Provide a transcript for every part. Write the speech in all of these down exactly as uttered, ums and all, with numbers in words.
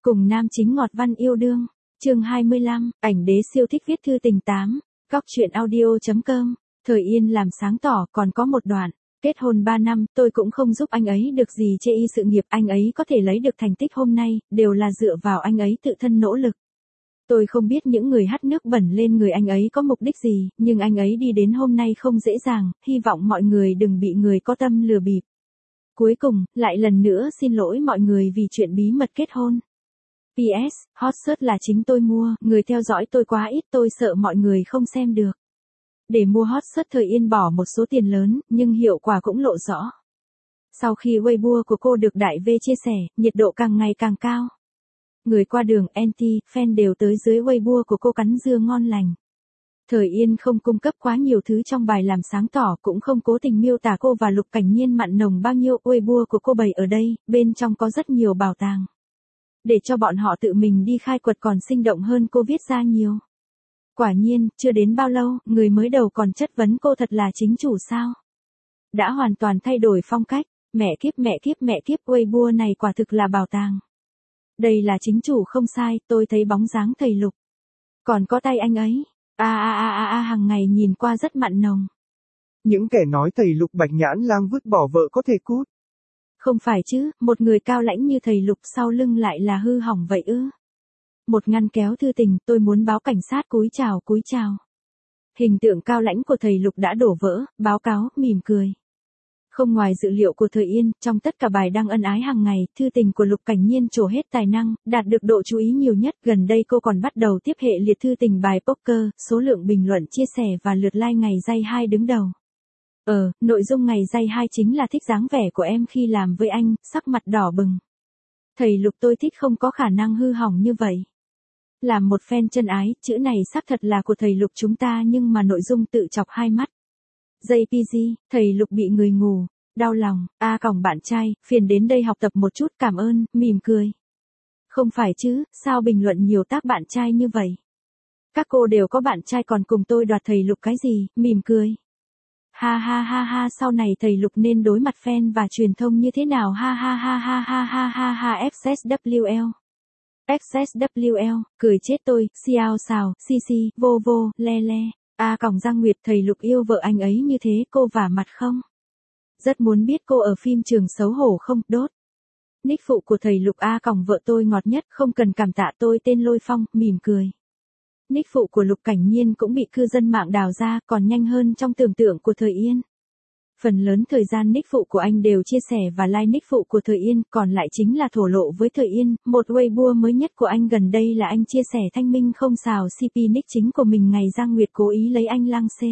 Cùng nam chính ngọt văn yêu đương. Chương hai mươi lăm, ảnh đế siêu thích viết thư tình tám. Góc truyện audio.com. Thời Yên làm sáng tỏ còn có một đoạn. Kết hôn ba năm, tôi cũng không giúp anh ấy được gì chê y sự nghiệp, anh ấy có thể lấy được thành tích hôm nay, đều là dựa vào anh ấy tự thân nỗ lực. Tôi không biết những người hắt nước bẩn lên người anh ấy có mục đích gì, nhưng anh ấy đi đến hôm nay không dễ dàng, hy vọng mọi người đừng bị người có tâm lừa bịp. Cuối cùng, lại lần nữa xin lỗi mọi người vì chuyện bí mật kết hôn. pê ét, hot search là chính tôi mua, người theo dõi tôi quá ít, tôi sợ mọi người không xem được. Để mua hot search Thời Yên bỏ một số tiền lớn, nhưng hiệu quả cũng lộ rõ. Sau khi Weibo của cô được đại V chia sẻ, nhiệt độ càng ngày càng cao. Người qua đường, anti, fan đều tới dưới Weibo của cô cắn dưa ngon lành. Thời Yên không cung cấp quá nhiều thứ trong bài làm sáng tỏ, cũng không cố tình miêu tả cô và Lục Cảnh Nhiên mặn nồng bao nhiêu. Weibo của cô bày ở đây, bên trong có rất nhiều bảo tàng. Để cho bọn họ tự mình đi khai quật còn sinh động hơn cô viết ra nhiều. Quả nhiên, chưa đến bao lâu, người mới đầu còn chất vấn cô thật là chính chủ sao. Đã hoàn toàn thay đổi phong cách, mẹ kiếp mẹ kiếp mẹ kiếp, Weibo này quả thực là bảo tàng. Đây là chính chủ không sai, tôi thấy bóng dáng thầy Lục. Còn có tay anh ấy, a a a a a hàng ngày nhìn qua rất mặn nồng. Những kẻ nói thầy Lục Bạch Nhãn Lang vứt bỏ vợ có thể cút. Không phải chứ, một người cao lãnh như thầy Lục sau lưng lại là hư hỏng vậy ư. Một ngăn kéo thư tình, tôi muốn báo cảnh sát, cúi chào cúi chào. Hình tượng cao lãnh của thầy Lục đã đổ vỡ, báo cáo, mỉm cười. Không ngoài dự liệu của Thời Yên, trong tất cả bài đăng ân ái hàng ngày, thư tình của Lục Cảnh Nhiên trổ hết tài năng, đạt được độ chú ý nhiều nhất. Gần đây cô còn bắt đầu tiếp hệ liệt thư tình bài poker, số lượng bình luận chia sẻ và lượt like ngày day hai đứng đầu. Ờ, nội dung ngày day hai chính là thích dáng vẻ của em khi làm với anh, sắc mặt đỏ bừng. Thầy Lục tôi thích không có khả năng hư hỏng như vậy. Làm một fan chân ái, chữ này xác thật là của thầy Lục chúng ta nhưng mà nội dung tự chọc hai mắt. jê pê giê, thầy Lục bị người ngủ, đau lòng, a còng bạn trai, phiền đến đây học tập một chút, cảm ơn, mỉm cười. Không phải chứ, sao bình luận nhiều tác bạn trai như vậy? Các cô đều có bạn trai còn cùng tôi đoạt thầy Lục cái gì, mỉm cười. Ha ha ha ha, sau này thầy Lục nên đối mặt fan và truyền thông như thế nào, ha ha ha ha ha ha ha ha, ép ét vê lờ. ép ét vê lờ, cười chết tôi, xiao xào, xi xi, vô vô, le le. A còng Giang Nguyệt, thầy Lục yêu vợ anh ấy như thế, cô vả mặt không? Rất muốn biết cô ở phim trường xấu hổ không, đốt. Nick phụ của thầy Lục, A còng vợ tôi ngọt nhất, không cần cảm tạ, tôi tên Lôi Phong, mỉm cười. Nick phụ của Lục Cảnh Nhiên cũng bị cư dân mạng đào ra, còn nhanh hơn trong tưởng tượng của Thời Yên. Phần lớn thời gian nick phụ của anh đều chia sẻ và like nick phụ của Thời Yên, còn lại chính là thổ lộ với Thời Yên. Một Weibo mới nhất của anh gần đây là anh chia sẻ thanh minh không xào xê pê nick chính của mình ngày Giang Nguyệt cố ý lấy anh lang xê.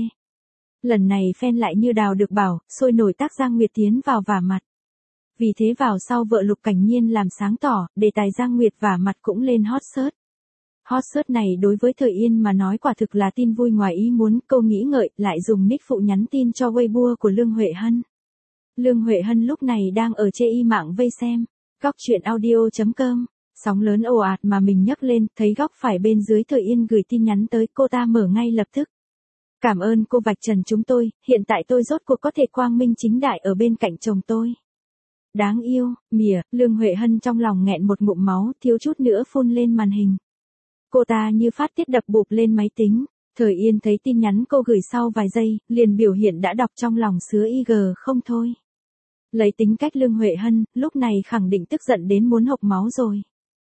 Lần này fan lại như đào được bảo, sôi nổi tác Giang Nguyệt tiến vào vả mặt. Vì thế vào sau vợ Lục Cảnh Nhiên làm sáng tỏ, đề tài Giang Nguyệt vả mặt cũng lên hot search. Hot search này đối với Thời Yên mà nói quả thực là tin vui ngoài ý muốn, cô nghĩ ngợi, lại dùng nick phụ nhắn tin cho Weibo của Lương Huệ Hân. Lương Huệ Hân lúc này đang ở chê y mạng vây xem. Góc truyện audio.com. Sóng lớn ồ ạt mà mình nhấc lên, thấy góc phải bên dưới Thời Yên gửi tin nhắn tới, cô ta mở ngay lập tức. Cảm ơn cô vạch trần chúng tôi, hiện tại tôi rốt cuộc có thể quang minh chính đại ở bên cạnh chồng tôi. Đáng yêu, mỉa, Lương Huệ Hân trong lòng nghẹn một ngụm máu, thiếu chút nữa phun lên màn hình. Cô ta như phát tiết đập bụp lên máy tính. Thời Yên thấy tin nhắn cô gửi sau vài giây, liền biểu hiện đã đọc trong lòng sứa y gờ không thôi. Lấy tính cách Lương Huệ Hân, lúc này khẳng định tức giận đến muốn hộc máu rồi.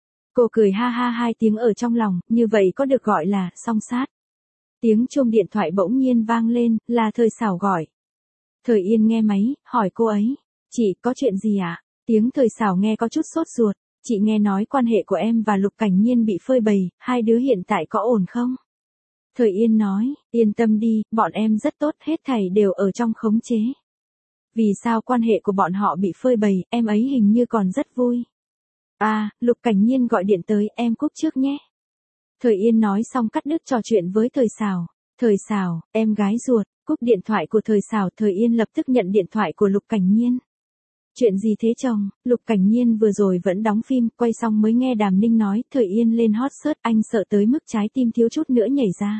Cô cười ha ha hai tiếng ở trong lòng, như vậy có được gọi là song sát. Tiếng chuông điện thoại bỗng nhiên vang lên, là Thời Xảo gọi. Thời Yên nghe máy, hỏi cô ấy, chị có chuyện gì ạ? À? Tiếng Thời Xảo nghe có chút sốt ruột. Chị nghe nói quan hệ của em và Lục Cảnh Nhiên bị phơi bày, hai đứa hiện tại có ổn không? Thời Yên nói, yên tâm đi, bọn em rất tốt, hết thảy đều ở trong khống chế. Vì sao quan hệ của bọn họ bị phơi bày, em ấy hình như còn rất vui. À, Lục Cảnh Nhiên gọi điện tới, em cúp trước nhé. Thời Yên nói xong cắt đứt trò chuyện với Thời Xảo. Thời Xảo, em gái ruột, cúp điện thoại của Thời Xảo, Thời Yên lập tức nhận điện thoại của Lục Cảnh Nhiên. Chuyện gì thế chồng? Lục Cảnh Nhiên vừa rồi vẫn đóng phim, quay xong mới nghe Đàm Ninh nói, Thời Yên lên hot search, anh sợ tới mức trái tim thiếu chút nữa nhảy ra.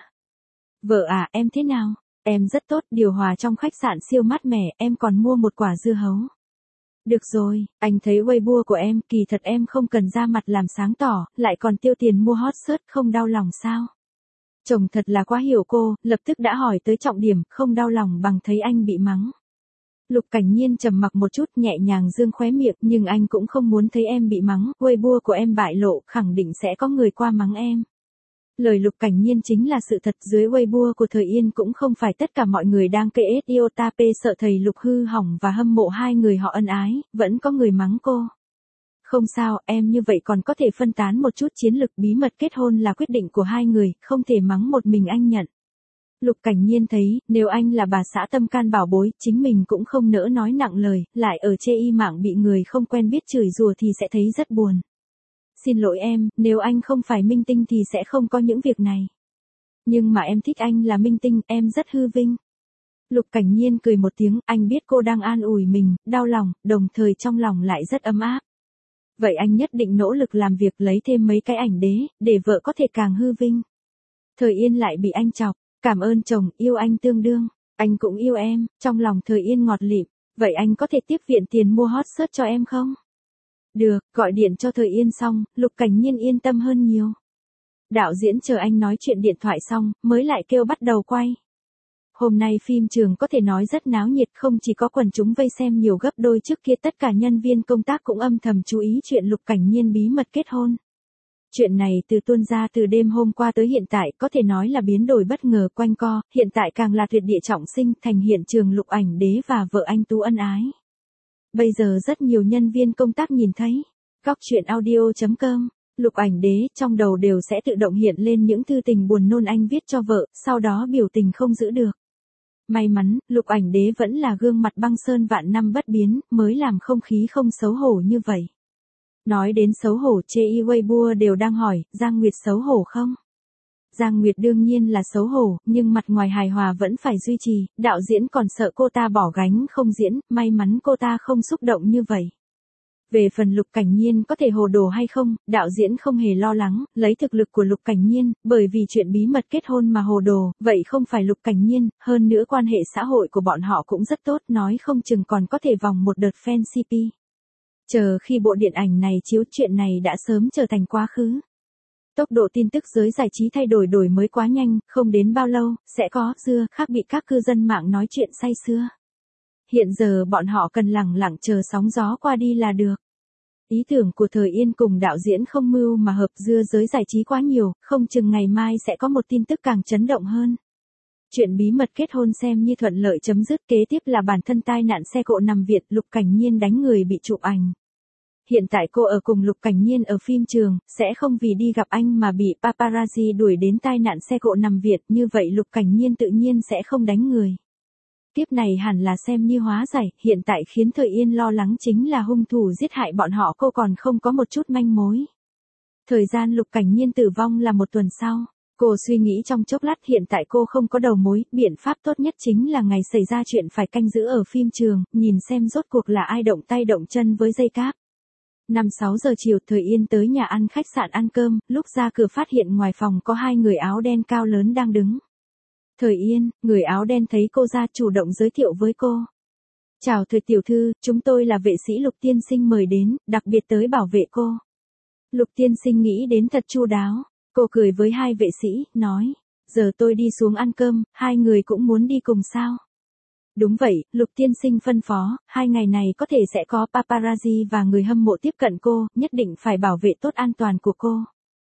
Vợ à, em thế nào? Em rất tốt, điều hòa trong khách sạn siêu mát mẻ, em còn mua một quả dưa hấu. Được rồi, anh thấy Weibo của em, kỳ thật em không cần ra mặt làm sáng tỏ, lại còn tiêu tiền mua hot search, không đau lòng sao? Chồng thật là quá hiểu cô, lập tức đã hỏi tới trọng điểm, không đau lòng bằng thấy anh bị mắng. Lục Cảnh Nhiên trầm mặc một chút, nhẹ nhàng dương khóe miệng, nhưng anh cũng không muốn thấy em bị mắng, Weibo của em bại lộ, khẳng định sẽ có người qua mắng em. Lời Lục Cảnh Nhiên chính là sự thật, dưới Weibo của Thời Yên cũng không phải tất cả mọi người đang kê ét Iotape sợ thầy Lục hư hỏng và hâm mộ hai người họ ân ái, vẫn có người mắng cô. Không sao, em như vậy còn có thể phân tán một chút chiến lực, bí mật kết hôn là quyết định của hai người, không thể mắng một mình anh nhận. Lục Cảnh Nhiên thấy, nếu anh là bà xã tâm can bảo bối, chính mình cũng không nỡ nói nặng lời, lại ở chê y mạng bị người không quen biết chửi rủa thì sẽ thấy rất buồn. Xin lỗi em, nếu anh không phải minh tinh thì sẽ không có những việc này. Nhưng mà em thích anh là minh tinh, em rất hư vinh. Lục Cảnh Nhiên cười một tiếng, anh biết cô đang an ủi mình, đau lòng, đồng thời trong lòng lại rất ấm áp. Vậy anh nhất định nỗ lực làm việc lấy thêm mấy cái ảnh đế, để vợ có thể càng hư vinh. Thời Yên lại bị anh chọc, cảm ơn chồng, yêu anh tương đương, anh cũng yêu em, trong lòng Thời Yên ngọt lịm, vậy anh có thể tiếp viện tiền mua hot search cho em không? Được, gọi điện cho Thời Yên xong, Lục Cảnh Nhiên yên tâm hơn nhiều. Đạo diễn chờ anh nói chuyện điện thoại xong, mới lại kêu bắt đầu quay. Hôm nay phim trường có thể nói rất náo nhiệt, không chỉ có quần chúng vây xem nhiều gấp đôi trước kia, tất cả nhân viên công tác cũng âm thầm chú ý chuyện Lục Cảnh Nhiên bí mật kết hôn. Chuyện này từ tuôn ra từ đêm hôm qua tới hiện tại có thể nói là biến đổi bất ngờ quanh co, hiện tại càng là tuyệt địa trọng sinh, thành hiện trường Lục Ảnh Đế và vợ anh Tú ân ái. Bây giờ rất nhiều nhân viên công tác nhìn thấy, góc truyện audio chấm com, Lục Ảnh Đế trong đầu đều sẽ tự động hiện lên những thư tình buồn nôn anh viết cho vợ, sau đó biểu tình không giữ được. May mắn, Lục Ảnh Đế vẫn là gương mặt băng sơn vạn năm bất biến, mới làm không khí không xấu hổ như vậy. Nói đến xấu hổ, chê y Weibo đều đang hỏi, Giang Nguyệt xấu hổ không? Giang Nguyệt đương nhiên là xấu hổ, nhưng mặt ngoài hài hòa vẫn phải duy trì, đạo diễn còn sợ cô ta bỏ gánh không diễn, may mắn cô ta không xúc động như vậy. Về phần Lục Cảnh Nhiên có thể hồ đồ hay không, đạo diễn không hề lo lắng, lấy thực lực của Lục Cảnh Nhiên, bởi vì chuyện bí mật kết hôn mà hồ đồ, vậy không phải Lục Cảnh Nhiên, hơn nữa quan hệ xã hội của bọn họ cũng rất tốt, nói không chừng còn có thể vòng một đợt fan xê pê. Chờ khi bộ điện ảnh này chiếu, chuyện này đã sớm trở thành quá khứ. Tốc độ tin tức giới giải trí thay đổi đổi mới quá nhanh, không đến bao lâu, sẽ có dưa khác bị các cư dân mạng nói chuyện say sưa. Hiện giờ bọn họ cần lẳng lặng chờ sóng gió qua đi là được. Ý tưởng của Thời Yên cùng đạo diễn không mưu mà hợp, dưa giới giải trí quá nhiều, không chừng ngày mai sẽ có một tin tức càng chấn động hơn. Chuyện bí mật kết hôn xem như thuận lợi chấm dứt, kế tiếp là bản thân tai nạn xe cộ nằm viện, Lục Cảnh Nhiên đánh người bị chụp ảnh. Hiện tại cô ở cùng Lục Cảnh Nhiên ở phim trường, sẽ không vì đi gặp anh mà bị paparazzi đuổi đến tai nạn xe cộ nằm viện, như vậy Lục Cảnh Nhiên tự nhiên sẽ không đánh người. Tiếp này hẳn là xem như hóa giải, hiện tại khiến Thời Yên lo lắng chính là hung thủ giết hại bọn họ cô còn không có một chút manh mối. Thời gian Lục Cảnh Nhiên tử vong là một tuần sau. Cô suy nghĩ trong chốc lát, hiện tại cô không có đầu mối, biện pháp tốt nhất chính là ngày xảy ra chuyện phải canh giữ ở phim trường, nhìn xem rốt cuộc là ai động tay động chân với dây cáp. năm sáu giờ chiều, Thời Yên tới nhà ăn khách sạn ăn cơm, lúc ra cửa phát hiện ngoài phòng có hai người áo đen cao lớn đang đứng. Thời Yên, người áo đen thấy cô ra chủ động giới thiệu với cô. Chào Thời tiểu thư, chúng tôi là vệ sĩ Lục tiên sinh mời đến, đặc biệt tới bảo vệ cô. Lục tiên sinh nghĩ đến thật chu đáo. Cô cười với hai vệ sĩ, nói, giờ tôi đi xuống ăn cơm, hai người cũng muốn đi cùng sao? Đúng vậy, Lục tiên sinh phân phó, hai ngày này có thể sẽ có paparazzi và người hâm mộ tiếp cận cô, nhất định phải bảo vệ tốt an toàn của cô.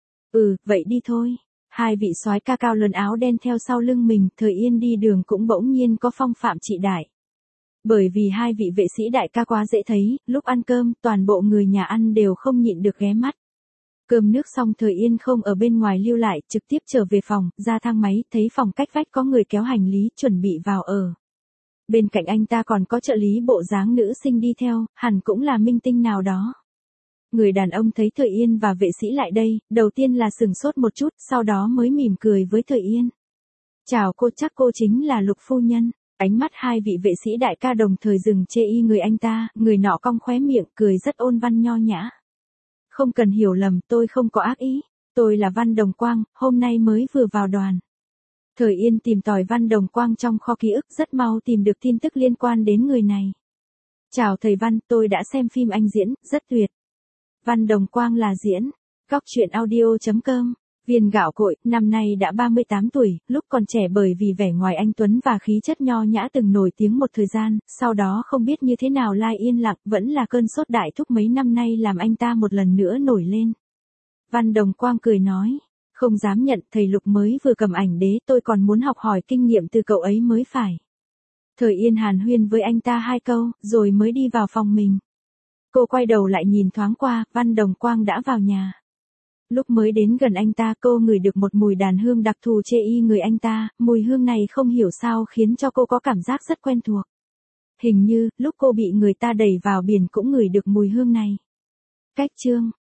Ừ, vậy đi thôi. Hai vị soái ca cao lớn áo đen theo sau lưng mình, Thời Yên đi đường cũng bỗng nhiên có phong phạm trị đại. Bởi vì hai vị vệ sĩ đại ca quá dễ thấy, lúc ăn cơm, toàn bộ người nhà ăn đều không nhịn được ghé mắt. Cơm nước xong, Thời Yên không ở bên ngoài lưu lại, trực tiếp trở về phòng, ra thang máy, thấy phòng cách vách có người kéo hành lý, chuẩn bị vào ở. Bên cạnh anh ta còn có trợ lý bộ dáng nữ sinh đi theo, hẳn cũng là minh tinh nào đó. Người đàn ông thấy Thời Yên và vệ sĩ lại đây, đầu tiên là sừng sốt một chút, sau đó mới mỉm cười với Thời Yên. Chào cô, chắc cô chính là Lục phu nhân. Ánh mắt hai vị vệ sĩ đại ca đồng thời dừng chê y người anh ta, người nọ cong khóe miệng, cười rất ôn văn nho nhã. Không cần hiểu lầm, tôi không có ác ý. Tôi là Văn Đồng Quang, hôm nay mới vừa vào đoàn. Thời Yên tìm tòi Văn Đồng Quang trong kho ký ức, rất mau tìm được tin tức liên quan đến người này. Chào thầy Văn, tôi đã xem phim anh diễn, rất tuyệt. Văn Đồng Quang là diễn. Góc truyện audio chấm com. Viên Gạo Cội, năm nay đã ba mươi tám tuổi, lúc còn trẻ bởi vì vẻ ngoài anh tuấn và khí chất nho nhã từng nổi tiếng một thời gian, sau đó không biết như thế nào lai yên lặng, vẫn là cơn sốt đại thúc mấy năm nay làm anh ta một lần nữa nổi lên. Văn Đồng Quang cười nói, không dám nhận, thầy Lục mới vừa cầm ảnh đế, tôi còn muốn học hỏi kinh nghiệm từ cậu ấy mới phải. Thời Yên hàn huyên với anh ta hai câu, rồi mới đi vào phòng mình. Cô quay đầu lại nhìn thoáng qua, Văn Đồng Quang đã vào nhà. Lúc mới đến gần anh ta, cô ngửi được một mùi đàn hương đặc thù chê y người anh ta, mùi hương này không hiểu sao khiến cho cô có cảm giác rất quen thuộc. Hình như, lúc cô bị người ta đẩy vào biển cũng ngửi được mùi hương này. Cách chương